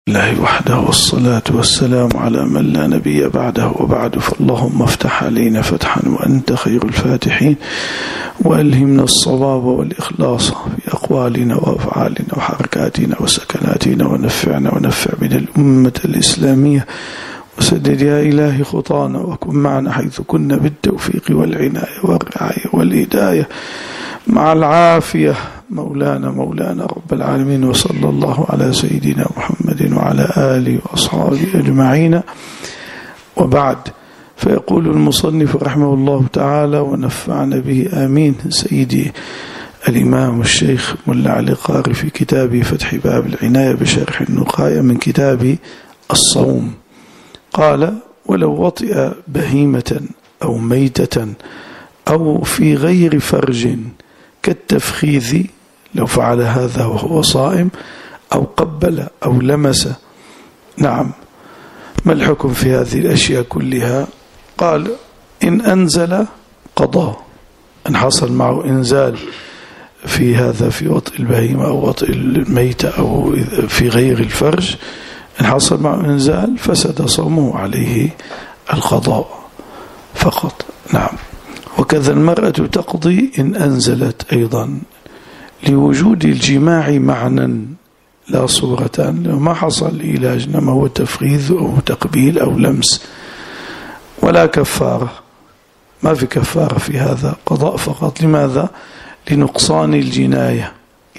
الله وحده والصلاة والسلام على من لا نبي بعده وبعد. فاللهم افتح علينا فتحا وأنت خير الفاتحين، وألهمنا الصواب والإخلاص في أقوالنا وأفعالنا وحركاتنا وسكناتنا، ونفع بنا الأمة الإسلامية، وسدد يا إلهي خطانا، وكن معنا حيث كنا بالتوفيق والعناية والرعاية والهداية مع العافية. مولانا رب العالمين، وصلى الله على سيدنا محمد وعلى آله وأصحابه أجمعين، وبعد. فيقول المصنف رحمه الله تعالى ونفعنا به آمين سيدي الإمام الشيخ ملا علي قاري في كتابه فتح باب العناية بشرح النقاية من كتاب الصوم، قال: ولو وطئ بهيمة أو ميتة أو في غير فرج كالتفخيذ، لو فعل هذا وهو صائم، أو قبل أو لمس، نعم، ما الحكم في هذه الأشياء كلها؟ قال: إن أنزل قضى، إن حصل معه إنزال في هذا، في وطئ البهيمة أو وطئ الميتة أو في غير الفرج، إن حصل معه إنزال فسد صومه، عليه القضاء فقط. نعم. وكذا المرأة تقضي إن أنزلت أيضا، لوجود الجماع معنى لا صورة، لو ما حصل علاج، إنما هو تفخيذ أو تقبيل أو لمس، ولا كفارة، ما في كفارة في هذا، قضاء فقط. لماذا؟ لنقصان الجناية،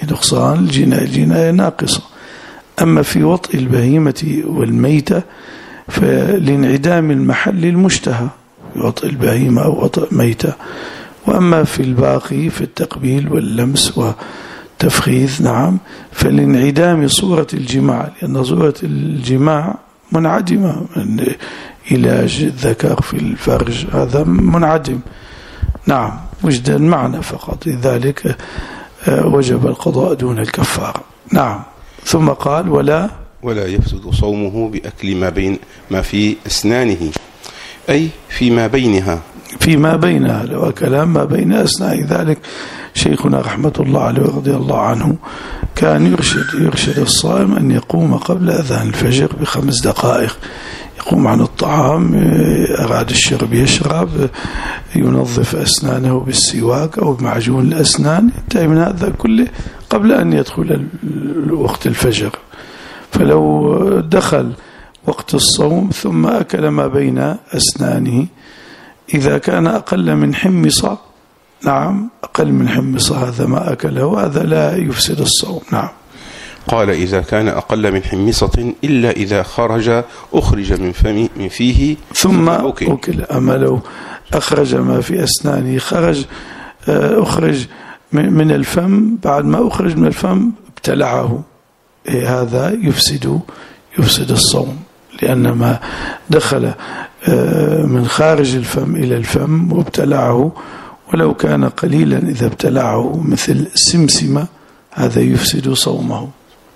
الجناية ناقصة. أما في وطئ البهيمة والميتة فلانعدام المحل المشتهى في وطئ البهيمة أو وطئ ميتة. وأما في الباقي في التقبيل واللمس والتفخيذ، نعم، فلانعدام صورة الجماع، لأن صورة الجماع منعدمة، من علاج الذكر في الفرج هذا منعدم، نعم، وجد المعنى فقط، لذلك وجب القضاء دون الكفارة. نعم. ثم قال: ولا يفسد صومه بأكل ما في أسنانه، أي فيما بينها، لو أكل ما بين أسنانه. ذلك شيخنا رحمة الله عليه ورضي الله عنه كان يرشد الصائم أن يقوم قبل أذان الفجر ب5 دقائق، يقوم عن الطعام، أراد الشرب يشرب، ينظف أسنانه بالسواك أو بمعجون الأسنان، ينتهي من هذا كله قبل أن يدخل وقت الفجر. فلو دخل وقت الصوم ثم أكل ما بين أسنانه، إذا كان أقل من حمصة، نعم، أقل من حمصة هذا ما أكله، هذا لا يفسد الصوم. نعم. قال: إذا كان أقل من حمصة إلا إذا أخرج من فيه ثم أكل. أما لو أخرج ما في أسنانه، أخرج من الفم، بعد ما أخرج من الفم ابتلعه، هذا يفسد الصوم، لأن ما دخل من خارج الفم إلى الفم وابتلعه، ولو كان قليلا إذا ابتلعه مثل سمسمة، هذا يفسد صومه.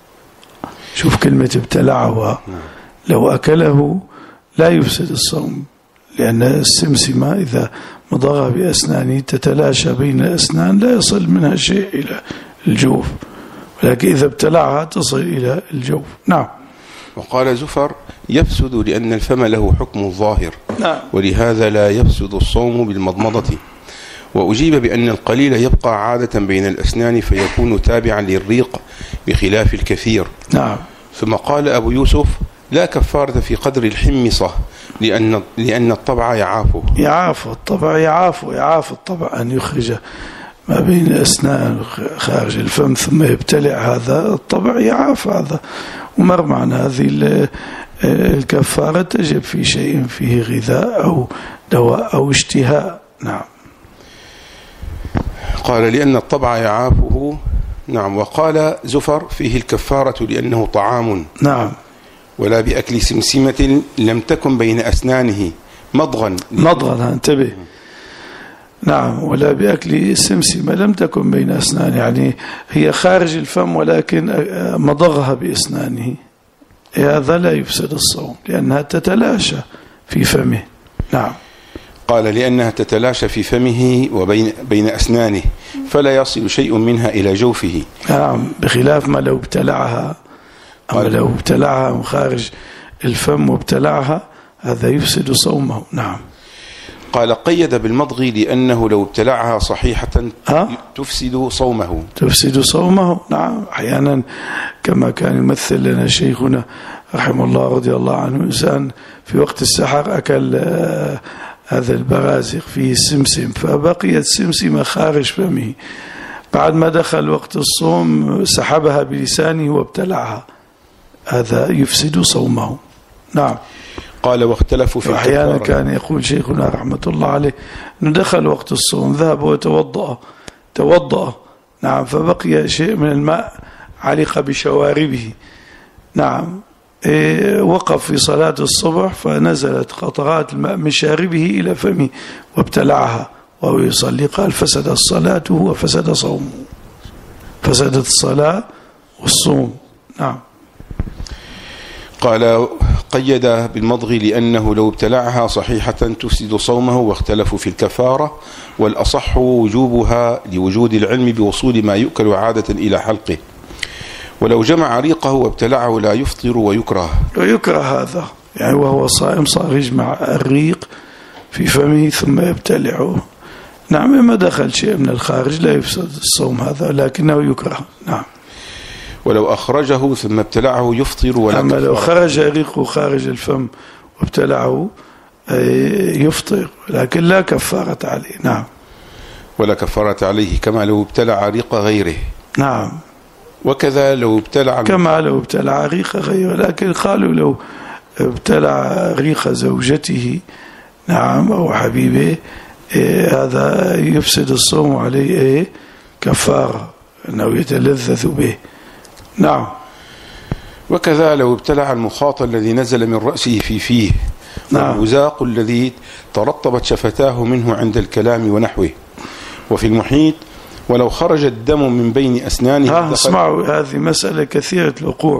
شوف كلمة ابتلعه، لو أكله لا يفسد الصوم، لأن السمسمة إذا مضغها بأسنانه تتلاشى بين الأسنان، لا يصل منها شيء إلى الجوف، ولكن إذا ابتلعها تصل إلى الجوف. نعم. وقال زفر: يفسد لأن الفم له حكم الظاهر، نعم، ولهذا لا يفسد الصوم بالمضمضة. وأجيب بأن القليل يبقى عادة بين الأسنان فيكون تابعا للريق بخلاف الكثير. نعم. ثم قال أبو يوسف: لا كفارة في قدر الحمصة، لأن الطبع يعافه. الطبع يعاف الطبع أن يخرج ما بين الأسنان خارج الفم ثم يبتلع، هذا الطبع يعاف هذا. ومر معنا هذه الكفارة تجب في شيء فيه غذاء أو دواء أو اشتهاء. نعم. قال: لأن الطبع يعافه. نعم. وقال زفر: فيه الكفارة لأنه طعام. نعم. ولا بأكل سمسمة لم تكن بين أسنانه مضغا، انتبه. نعم. ولا بأكل سمسمة لم تكن بين أسنانه، يعني هي خارج الفم ولكن مضغها بأسنانه، هذا لا يفسد الصوم لأنها تتلاشى في فمه. نعم. قال: لأنها تتلاشى في فمه وبين أسنانه، فلا يصل شيء منها إلى جوفه. نعم، بخلاف ما لو ابتلعها أما لو ابتلعها من خارج الفم وابتلعها هذا يفسد صومه. نعم. قال قيد بالمضغ لأنه لو ابتلعها صحيحة تفسد صومه. تفسد صومه. نعم. أحيانا كما كان يمثل لنا شيخنا رحمه الله رضي الله عنه، إنسان في وقت السحر أكل هذا البرازق فيه السمسم، فبقيت سمسمة خارج فمه، بعد ما دخل وقت الصوم سحبها بلسانه وابتلعها، هذا يفسد صومه. نعم. قال واختلفوا في الكفارة. أحيانا كان يقول شيخنا رحمة الله عليه أنه دخل وقت الصوم ذهب وتوضأ نعم، فبقي شيء من الماء علق بشواربه. نعم. وقف في صلاة الصبح فنزلت قطرات الماء من شاربه إلى فمه وابتلعها وهو يصلي، قال فسدت صلاته وفسد صومه، فسدت الصلاة والصوم. نعم. قال قيد بالمضغ لأنه لو ابتلعها صحيحة تفسد صومه، واختلفوا في الكفارة، والأصح وجوبها لوجود العلم بوصول ما يؤكل عادة إلى حلقه، ولو جمع ريقه وابتلعه لا يفطر ويكره هذا، يعني وهو صائم صار يجمع الريق في فمه ثم يبتلعه. نعم. ما دخل شيء من الخارج لا يفسد الصوم هذا، لكنه يكره. نعم. ولو أخرجه ثم ابتلعه يفطر ولا أما لو خرج ريقه خارج الفم وابتلعه يفطر، لكن لا كفارة عليه. نعم. ولا كفارة عليه كما لو ابتلع ريق غيره. نعم. وكذا لو ابتلع كما لو ابتلع ريق غيره، لكن قالوا لو ابتلع ريق زوجته نعم أو حبيبه هذا يفسد الصوم عليه كفارة أنه يتلذذ به. نعم. وكذا لو ابتلع المخاط الذي نزل من رأسه في فيه، نعم، والبزاق الذي ترطبت شفتاه منه عند الكلام ونحوه. وفي المحيط ولو خرج الدم من بين أسنانه. اسمعوا هذه مسألة كثيرة الوقوع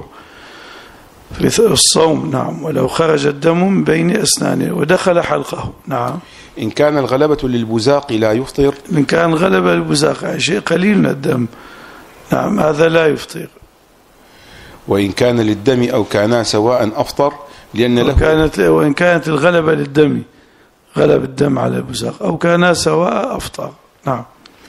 في الصوم. نعم. ولو خرج الدم من بين أسنانه ودخل حلقه. نعم. إن كان الغلبة للبزاق لا يفطر. إن كان غلبة للبزاق شيء قليل من الدم نعم هذا لا يفطر. وإن كان للدم أو كانا سواء أفطر، لأن له وإن كانت الغلبة للدم، غلب الدم على البزاق، أو كانا سواء أفطر. نعم.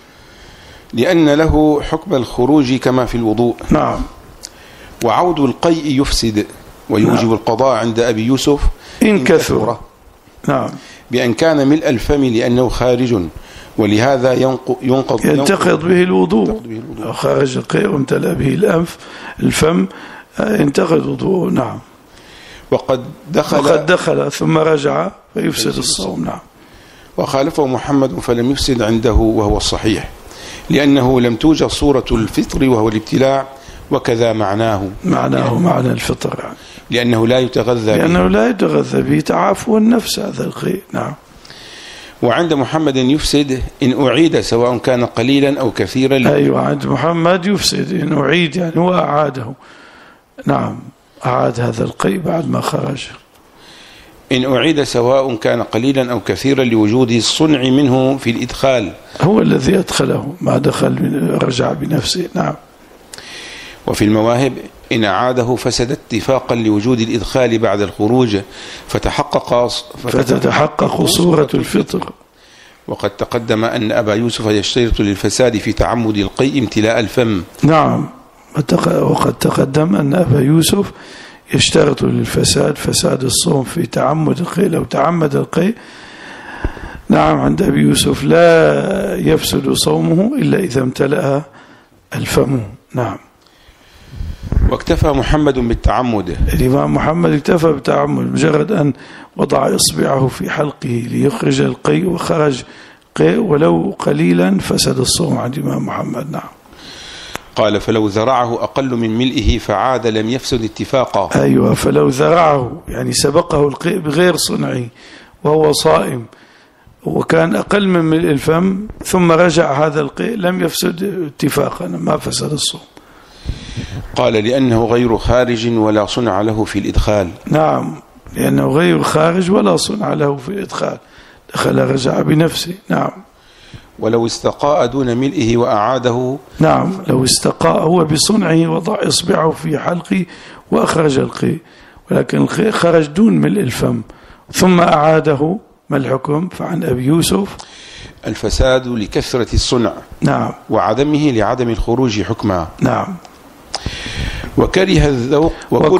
لأن له حكم الخروج كما في الوضوء. نعم. وعود القيء يفسد ويوجب نعم القضاء عند أبي يوسف إن كثر. نعم. بأن كان ملء الفم لأنه خارج، ولهذا ينتقض به الوضوء. لو خارج القيء وامتلأ به الفم ينتقض وضوءه. نعم. وقد دخل ثم رجع فيفسد الصوم. نعم. وخالفه محمد فلم يفسد عنده وهو الصحيح، لأنه لم توجد صورة الفطر وهو الابتلاع، وكذا معناه معنى الفطر يعني. لأنه لا يتغذى به تعافوا النفس هذا القيء. نعم. وعند محمد يفسد إن أعيد سواء كان قليلا أو كثيرا. أيوة عند محمد يفسد إن أعيد يعني هو أعاده. نعم. أعاد هذا القيء بعد ما خرج. إن أعيد سواء كان قليلا أو كثيرا لوجود الصنع منه في الإدخال، هو الذي أدخله ما دخل رجع بنفسه. نعم. وفي المواهب إن أعاده فسد اتفاقا لوجود الإدخال بعد الخروج فتتحقق صورة الفطر. وقد تقدم أن أبا يوسف يشترط للفساد في تعمد القيء امتلاء الفم. نعم. وقد تقدم أن أبا يوسف يشترط للفساد فساد الصوم في تعمد القيء. لو تعمد القيء نعم عند أبي يوسف لا يفسد صومه إلا إذا امتلأ الفم. نعم. واكتفى محمد بالتعمد. الإمام محمد اكتفى بالتعمد، مجرد أن وضع إصبعه في حلقه ليخرج القيء وخرج قيء ولو قليلا فسد الصوم عند الإمام محمد. نعم. قال فلو ذرعه أقل من ملئه فعاد لم يفسد اتفاقا. أيوة. فلو ذرعه يعني سبقه القيء بغير صنعه وهو صائم وكان أقل من ملء الفم ثم رجع هذا القيء لم يفسد اتفاقا، ما فسد الصوم. قال لأنه غير خارج ولا صنع له في الإدخال. نعم. لأنه غير خارج ولا صنع له في الإدخال، دخل رجع بنفسه. نعم. ولو استقاء دون ملئه وأعاده. نعم، لو استقاء هو بصنعه وضع إصبعه في حلقه وأخرج القيء، ولكن القيء خرج دون ملء الفم ثم أعاده، ما الحكم؟ فعن أبي يوسف: الفساد لكثرة الصنع، نعم، وعدمه لعدم الخروج حكما. نعم. وكره الذوق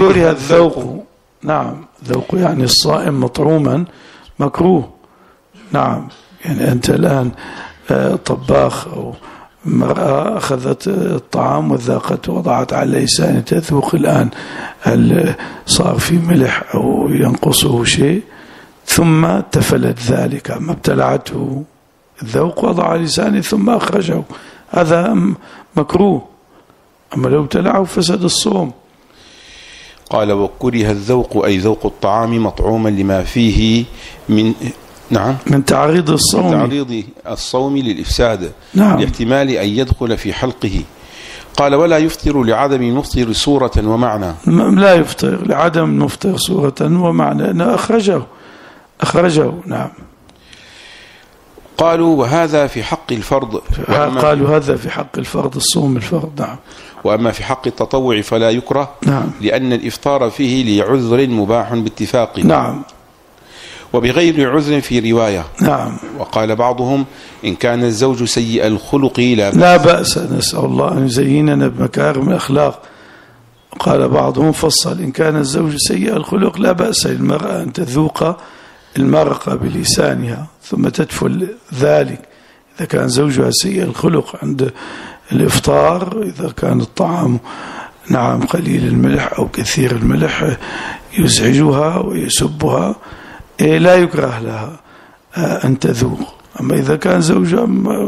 نعم، ذوق يعني الصائم مطعوما مكروه. نعم، يعني أنت الآن طباخ أو امرأة أخذت الطعام وذاقته وضعت على لسانها تذوق الآن هل صار في ملح أو ينقصه شيء، ثم تفلت ذلك، ما ابتلعته الذوق وضع على لسانه ثم أخرجه، هذا مكروه. أما لو ابتلعه فسد الصوم. قال: وكره الذوق أي ذوق الطعام مطعوما لما فيه من تعريض الصوم للإفساد، نعم، لاحتمال أن يدخل في حلقه. قال: ولا يفطر لعدم المفطر صورة ومعنى. لا يفطر لعدم المفطر صورة ومعنى، أنه أخرجه. نعم. قالوا: وهذا في حق الفرض. قالوا هذا في حق الفرض، الصوم الفرض. نعم. وأما في حق التطوع فلا يكره، نعم، لأن الإفطار فيه لعذر مباح باتفاق. نعم. وبغير عذر في رواية. نعم. وقال بعضهم: إن كان الزوج سيء الخلق لا بأس، نسأل الله أن يزيننا بمكارم الأخلاق. قال بعضهم فصل: إن كان الزوج سيء الخلق لا بأس للمرأة أن تذوق المرقة بلسانها ثم تدفل ذلك إذا كان زوجها سيء الخلق عند الإفطار، إذا كان الطعام نعم قليل الملح أو كثير الملح يزعجها ويسبها، لا يكره لها أن تذوق. أما إذا كان زوجها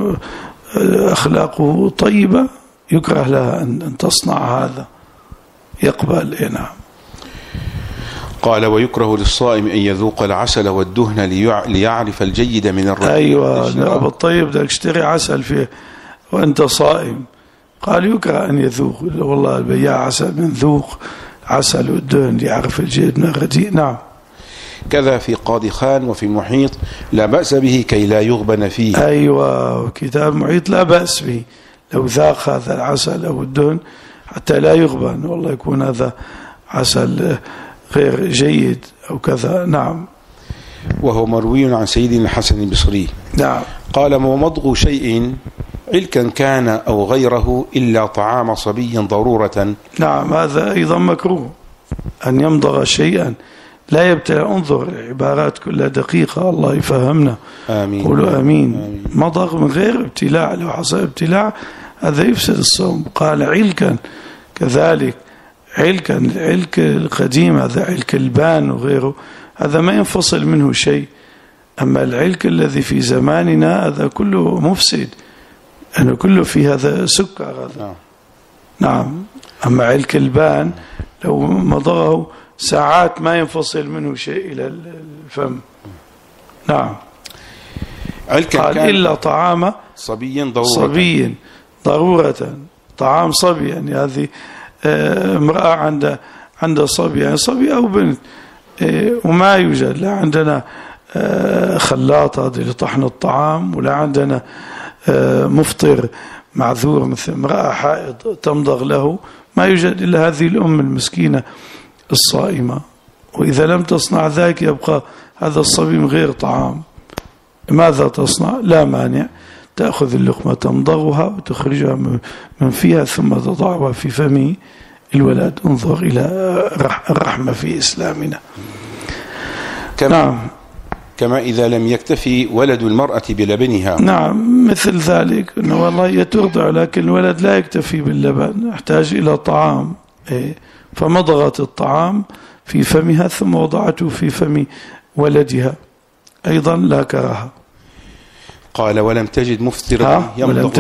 أخلاقه طيبة يكره لها أن تصنع هذا، يقبل. نعم. قال: ويكره للصائم أن يذوق العسل والدهن ليعرف الجيد من الرديء. أيوة، أبو الطيب بدك اشتري عسل فيه وأنت صائم، قال يكره أن يذوق، والله البياع عسل من ذوق عسل والدهن ليعرف الجيد من الرديء. نعم. كذا في قاضي خان وفي المحيط: لا بأس به كي لا يغبن فيه. أيوة، كتاب محيط لا بأس به لو ذاق هذا العسل أو الدهن حتى لا يغبن، والله يكون هذا عسل غير جيد أو كذا. نعم. وهو مروي عن سيدنا الحسن البصري. نعم. قال: ومضغ شيء علكا كان أو غيره إلا طعام صبي ضرورة. نعم، هذا أيضا مكروه أن يمضغ شيئا لا يبتلع. انظر العبارات كلها دقيقة، الله يفهمنا. آمين. قولوا آمين. مضغ من غير ابتلاع، لو حصل ابتلاع هذا يفسد الصوم. قال: علكا كذلك، علك القديم هذا علك البان وغيره، هذا ما ينفصل منه شيء. أما العلك الذي في زماننا هذا كله مفسد، أنه كله في هذا سكر هذا. نعم. أما علك البان لو مضغه ساعات ما ينفصل منه شيء إلى الفم. نعم. قال: إلا طعام صبي ضرورة. طعام صبي يعني هذه امرأة عندها صبي، يعني صبي أو بنت، وما يوجد، لا عندنا خلاطة لطحن الطعام، ولا عندنا مفطر معذور مثل امرأة حائض تمضغ له، ما يوجد إلا هذه الأم المسكينة الصائمة. وإذا لم تصنع ذلك يبقى هذا الصبي من غير طعام. ماذا تصنع؟ لا مانع، تأخذ اللقمة تمضغها وتخرجها من فيها ثم تضعها في فم الولد. انظر إلى الرحمة في إسلامنا. نعم. كما إذا لم يكتفي ولد المرأة بلبنها. نعم، مثل ذلك أنه والله هي ترضع لكن الولد لا يكتفي باللبن، يحتاج إلى طعام، فمضغت الطعام في فمها ثم وضعته في فم ولدها، أيضا لا كراهة. قال: ولم تجد مفطرا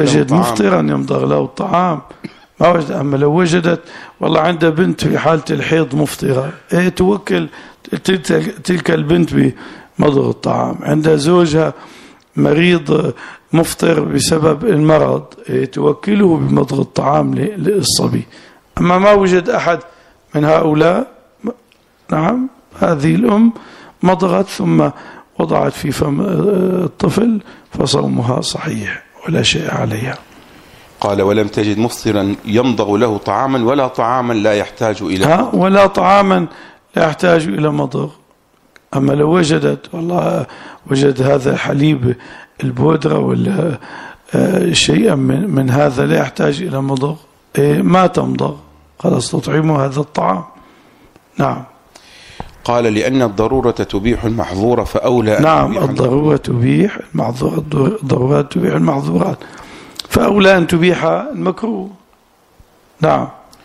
يمضغ له الطعام، ما وجد. أما لو وجدت والله عندها بنت في حالة الحيض مفطرة، توكل تلك البنت بمضغ الطعام. عندها زوجها مريض مفطر بسبب المرض، توكله بمضغ الطعام للصبي. أما ما وجد أحد من هؤلاء، نعم، هذه الأم مضغت ثم وضعت في فم الطفل فصومها صحيح ولا شيء عليها. قال ولم تجد مفطرا يمضغ له طعاما ولا طعاما لا يحتاج إلى ولا طعاما لا يحتاج إلى مضغ. أما لو وجدت والله وجد هذا حليب البودرة ولا شيئا من هذا لا يحتاج إلى مضغ ما تمضغ، خلاص تطعمه هذا الطعام. نعم. قال لأن الضرورة تبيح المحظور فأولى نعم الضرورة تبيح المحظورات، الضرورات تبيح المحظورات فأولى أن تبيح المكروه. نعم.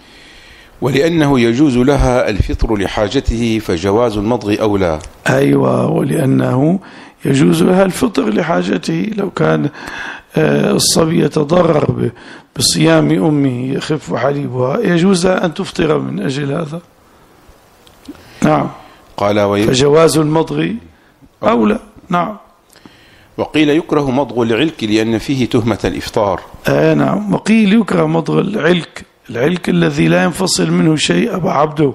ولأنه يجوز لها الفطر لحاجته فجواز المضغ أولى. أيوة، ولأنه يجوز لها الفطر لحاجته. لو كان الصبي يتضرر بصيام أمه يخف حليبها يجوز أن تفطر من أجل هذا. نعم. قال فجواز المضغ أولى. نعم. وقيل يكره مضغ العلك لأن فيه تهمة الإفطار. نعم. وقيل يكره مضغ العلك الذي لا ينفصل منه شيء أبا عبده،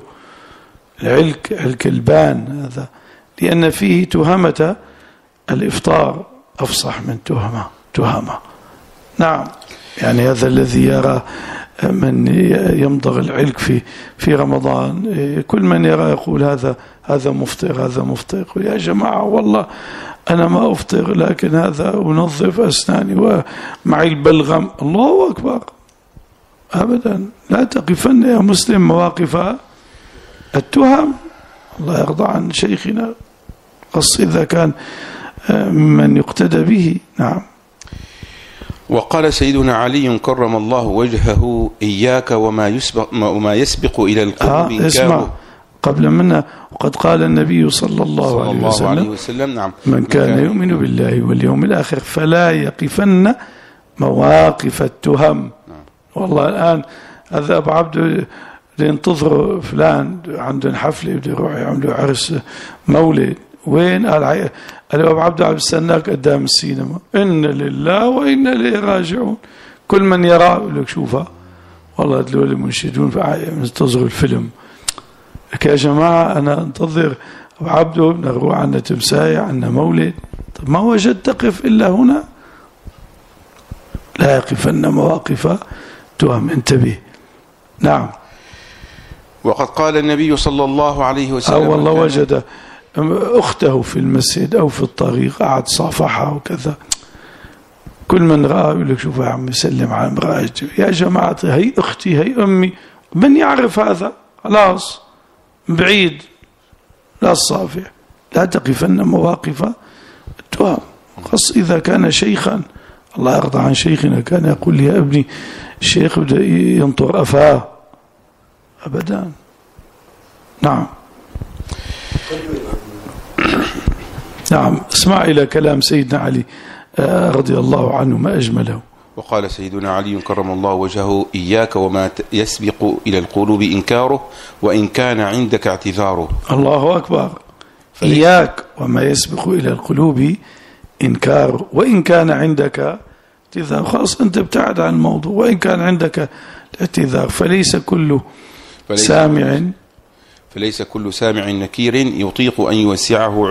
علك البان هذا، لأن فيه تهمة الإفطار أفصح من تهمة. نعم. يعني هذا الذي يرى من يمضغ العلك في رمضان، كل من يرى يقول هذا مفطر، هذا مفطر. يقول يا جماعة والله أنا ما أفطر، لكن هذا أنظف أسناني ومعي البلغم. الله أكبر. أبدا لا تقفن يا مسلم مواقف التهم. الله يرضى عن شيخنا، خاصة إذا كان من يقتدى به. نعم. وقال سيدنا علي كرم الله وجهه إياك وما يسبق إلى القلوب اسمع قبل منا. وقد قال النبي صلى الله عليه وسلم نعم من كان يؤمن بالله واليوم الآخر فلا يقفن مواقف التهم. والله الآن هذا أبو عبده ينتظر فلان عنده حفلة بده يروح يعملوا عرس مولد، وين؟ قال أبو عبده عم يستناك قدام السينما. إن لله وإنا إليه راجعون. كل من يرى يقول لك شوفها والله دول المنشدون ينتظروا الفيلم. لك يا جماعة أنا انتظر أبو عبده، نروح عنا تمساية، عنا مولد. طب ما وجد تقف إلا هنا. لا يقفن مواقف تهم. انتبه. نعم. وقد قال النبي صلى الله عليه وسلم والله وجد أخته في المسجد أو في الطريق قعد صافحها وكذا. كل من رأى يقول لك شوف يا عم سلم على امرأتي. يا جماعة هي أختي هي أمي، من يعرف هذا؟ خلاص بعيد. لا الصافح. لا تقفن مواقف التهم، خاصة إذا كان شيخا. الله يرضى عن شيخنا كان يقول لي يا ابني الشيخ بدأ ينطر أفاه. أبدا. نعم. نعم. اسمع إلى كلام سيدنا علي رضي الله عنه ما أجمله. وقال سيدنا علي كرم الله وجهه إياك وما يسبق إلى القلوب إنكاره وإن كان عندك اعتذاره. الله أكبر. إياك وما يسبق إلى القلوب إنكاره وإن كان عندك اعتذار. خلاص أنت ابتعد عن الموضوع. وإن كان عندك اعتذار فليس كل سامع نكير يطيق أن يوسعه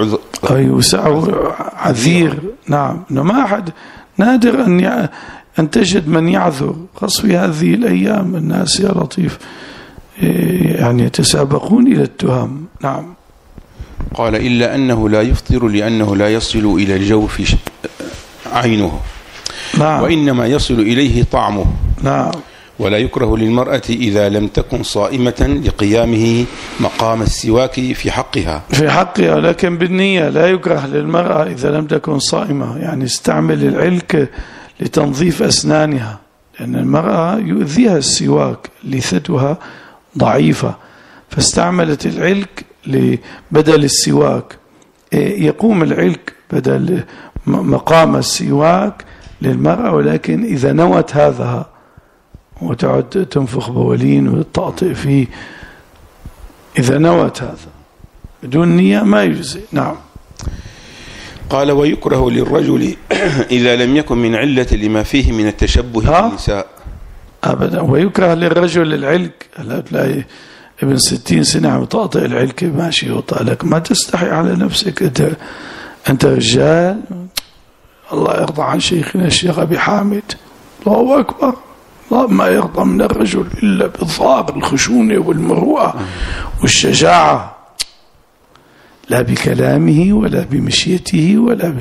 عذير. نعم. ما أحد نادر أن تجد من يعذر، خاصة في هذه الأيام الناس يا لطيف يعني يتسابقون إلى التهم. نعم. قال إلا أنه لا يفطر لأنه لا يصل إلى الجوف عينه. نعم. وإنما يصل إليه طعمه. نعم. ولا يكره للمرأة إذا لم تكن صائمة لقيامه مقام السواك في حقها. لكن بالنية. لا يكره للمرأة إذا لم تكن صائمة، يعني استعمل العلك لتنظيف أسنانها، لأن المرأة يؤذيها السواك، لثتها ضعيفة، فاستعملت العلك بدل السواك. يقوم العلك بدل مقام السواك للمرأة، ولكن إذا نوت هذا وتعد تنفخ بولين وتطأطئ فيه، إذا نوت هذا بدون نية ما يجزي. نعم. قال ويكره للرجل إذا لم يكن من علة لما فيه من التشبه بالنساء. أبدا. ويكره للرجل العلك. لا تلاقي ابن 60 سنة عم يطأطئ العلك ماشي يطأ لك، ما تستحي على نفسك. أنت رجال، الله يرضى عن شيخنا الشيخ أبي حامد، الله أكبر، الله ما يرضى من الرجل إلا بالظاهر الخشونة والمروءة والشجاعة، لا بكلامه ولا بمشيته ولا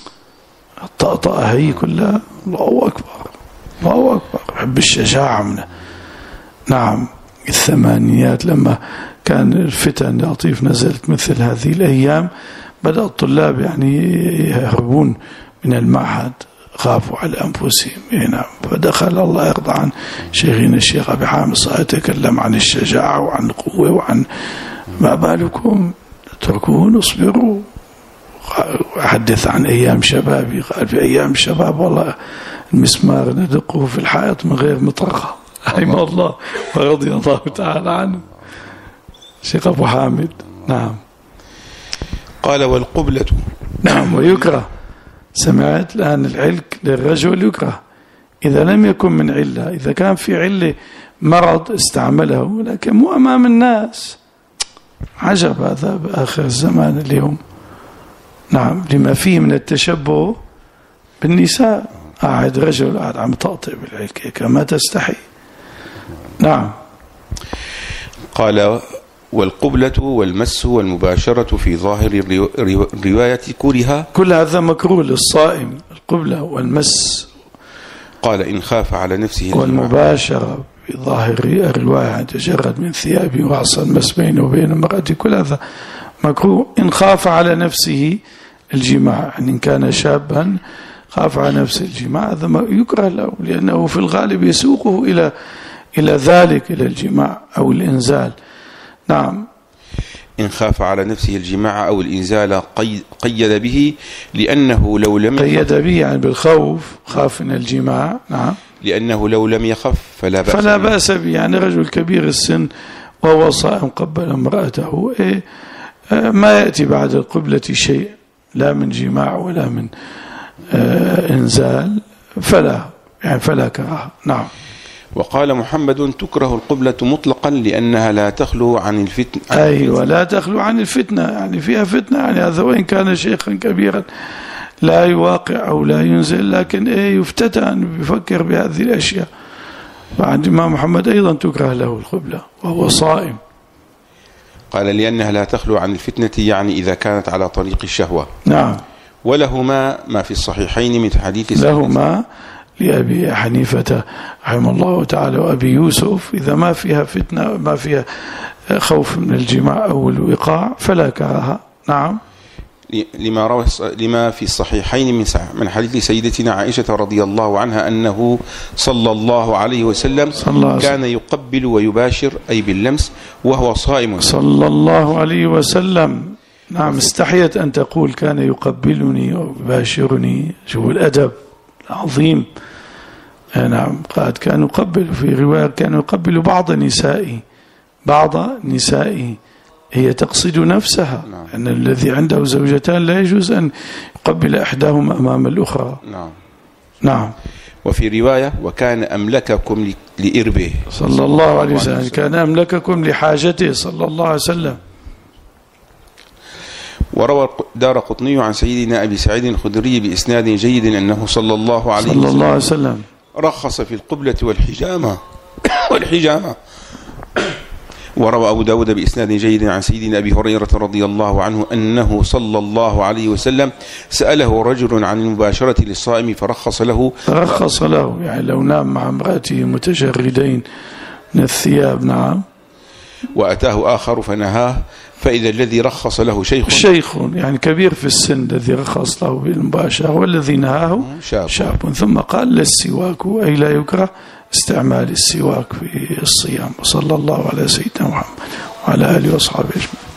الطأطأة هي كلها. الله أكبر، الله أكبر، حب الشجاعة منه. نعم، الثمانينات لما كان الفتن لطيف نزلت مثل هذه الأيام، بدأ الطلاب يعني يهربون من المعهد، خافوا على أنفسهم. نعم، فدخل الله يرضى عن شيخنا الشيخ أبي حامد صار يتكلم عن الشجاعة وعن القوة وعن ما بالكم اتركوه اصبروا. أحدث عن أيام شبابي، قال في أيام الشباب والله المسمار ندقه في الحائط من غير مطرقة، رحمه الله ورضي الله تعالى عنه الشيخ أبو حامد. نعم. قال والقبلة. نعم، ويكره. سمعت الآن العلك للرجل يكره إذا لم يكن من علة، إذا كان في علة مرض استعمله، لكن مو أمام الناس. عجب هذا بآخر الزمان اليوم. نعم، لما فيه من التشبه بالنساء، قاعد رجل قاعد عم طقطق بالعلك ما تستحي. نعم. قال والقبلة والمس والمباشرة في ظاهر الرواية كره، كل هذا مكروه للصائم، القبلة والمس. قال إن خاف على نفسه والمباشرة في ظاهر الرواية، يتجرد من ثيابه وعصى المس بينه وبين امرأته، كل هذا مكروه إن خاف على نفسه الجماع. يعني إن كان شابا خاف على نفسه الجماع، هذا يكره له، لأنه في الغالب يسوقه إلى ذلك، إلى الجماع أو الإنزال. نعم. إن خاف على نفسه الجماع أو الإنزال قيد به، لأنه لو لم قيد به يعني بالخوف، خاف من الجماع. نعم. لأنه لو لم يخف فلا بأس به. يعني رجل كبير السن وهو صائم قبل امرأته، ما يأتي بعد القبلة شيء، لا من جماع ولا من إنزال، فلا كراهة. نعم. وقال محمد تكره القبلة مطلقا لأنها لا تخلو عن الفتنة. أيوة، لا تخلو عن الفتنة، يعني فيها فتنة. يعني هذا وإن كان شيخا كبيرا لا يواقع أو لا ينزل، لكن يفتتن بيفكر بهذه الأشياء. وعند الإمام محمد أيضا تكره له القبلة وهو صائم. قال لأنها لا تخلو عن الفتنة، يعني إذا كانت على طريق الشهوة. نعم. ولهما ما في الصحيحين من حديث لهما لأبي حنيفة رحمه الله تعالى وأبي يوسف، إذا ما فيها فتنة، ما فيها خوف من الجماع أو الوقاع، فلا كراهة. نعم. لما في الصحيحين من حديث سيدتنا عائشة رضي الله عنها أنه صلى الله عليه وسلم كان يقبل ويباشر، أي باللمس، وهو صائم. صلى الله عليه وسلم. نعم، استحيت أن تقول كان يقبلني ويباشرني. شوف الأدب العظيم. نعم، قد كان يقبل، في رواية كان يقبل بعض نسائه، هي تقصد نفسها. نعم. أن الذي عنده زوجتان لا يجوز أن يقبل إحداهما أمام الأخرى. نعم. نعم. وفي رواية وكان أملككم لإربه صلى الله عليه وسلم، كان أملككم لحاجته صلى الله عليه وسلم. وروى دارقطني عن سيدنا أبي سعيد الخدري بإسناد جيد أنه صلى الله عليه وسلم رخص في القبلة والحجامة. وروى أبو داود بإسناد جيد عن سيدنا أبي هريرة رضي الله عنه أنه صلى الله عليه وسلم سأله رجل عن المباشرة للصائم فرخص له. يعني لو نام مع امرأته متجردين من الثياب. نعم. وأتاه آخر فنهاه، فإذا الذي رخص له شيخ يعني كبير في السن الذي رخص له بالمباشرة، والذي نهاه شاب. ثم قال للسواك، أي لا يكره استعمال السواك في الصيام. وصلى الله على سيدنا محمد وعلى آله وأصحابه أجمعين.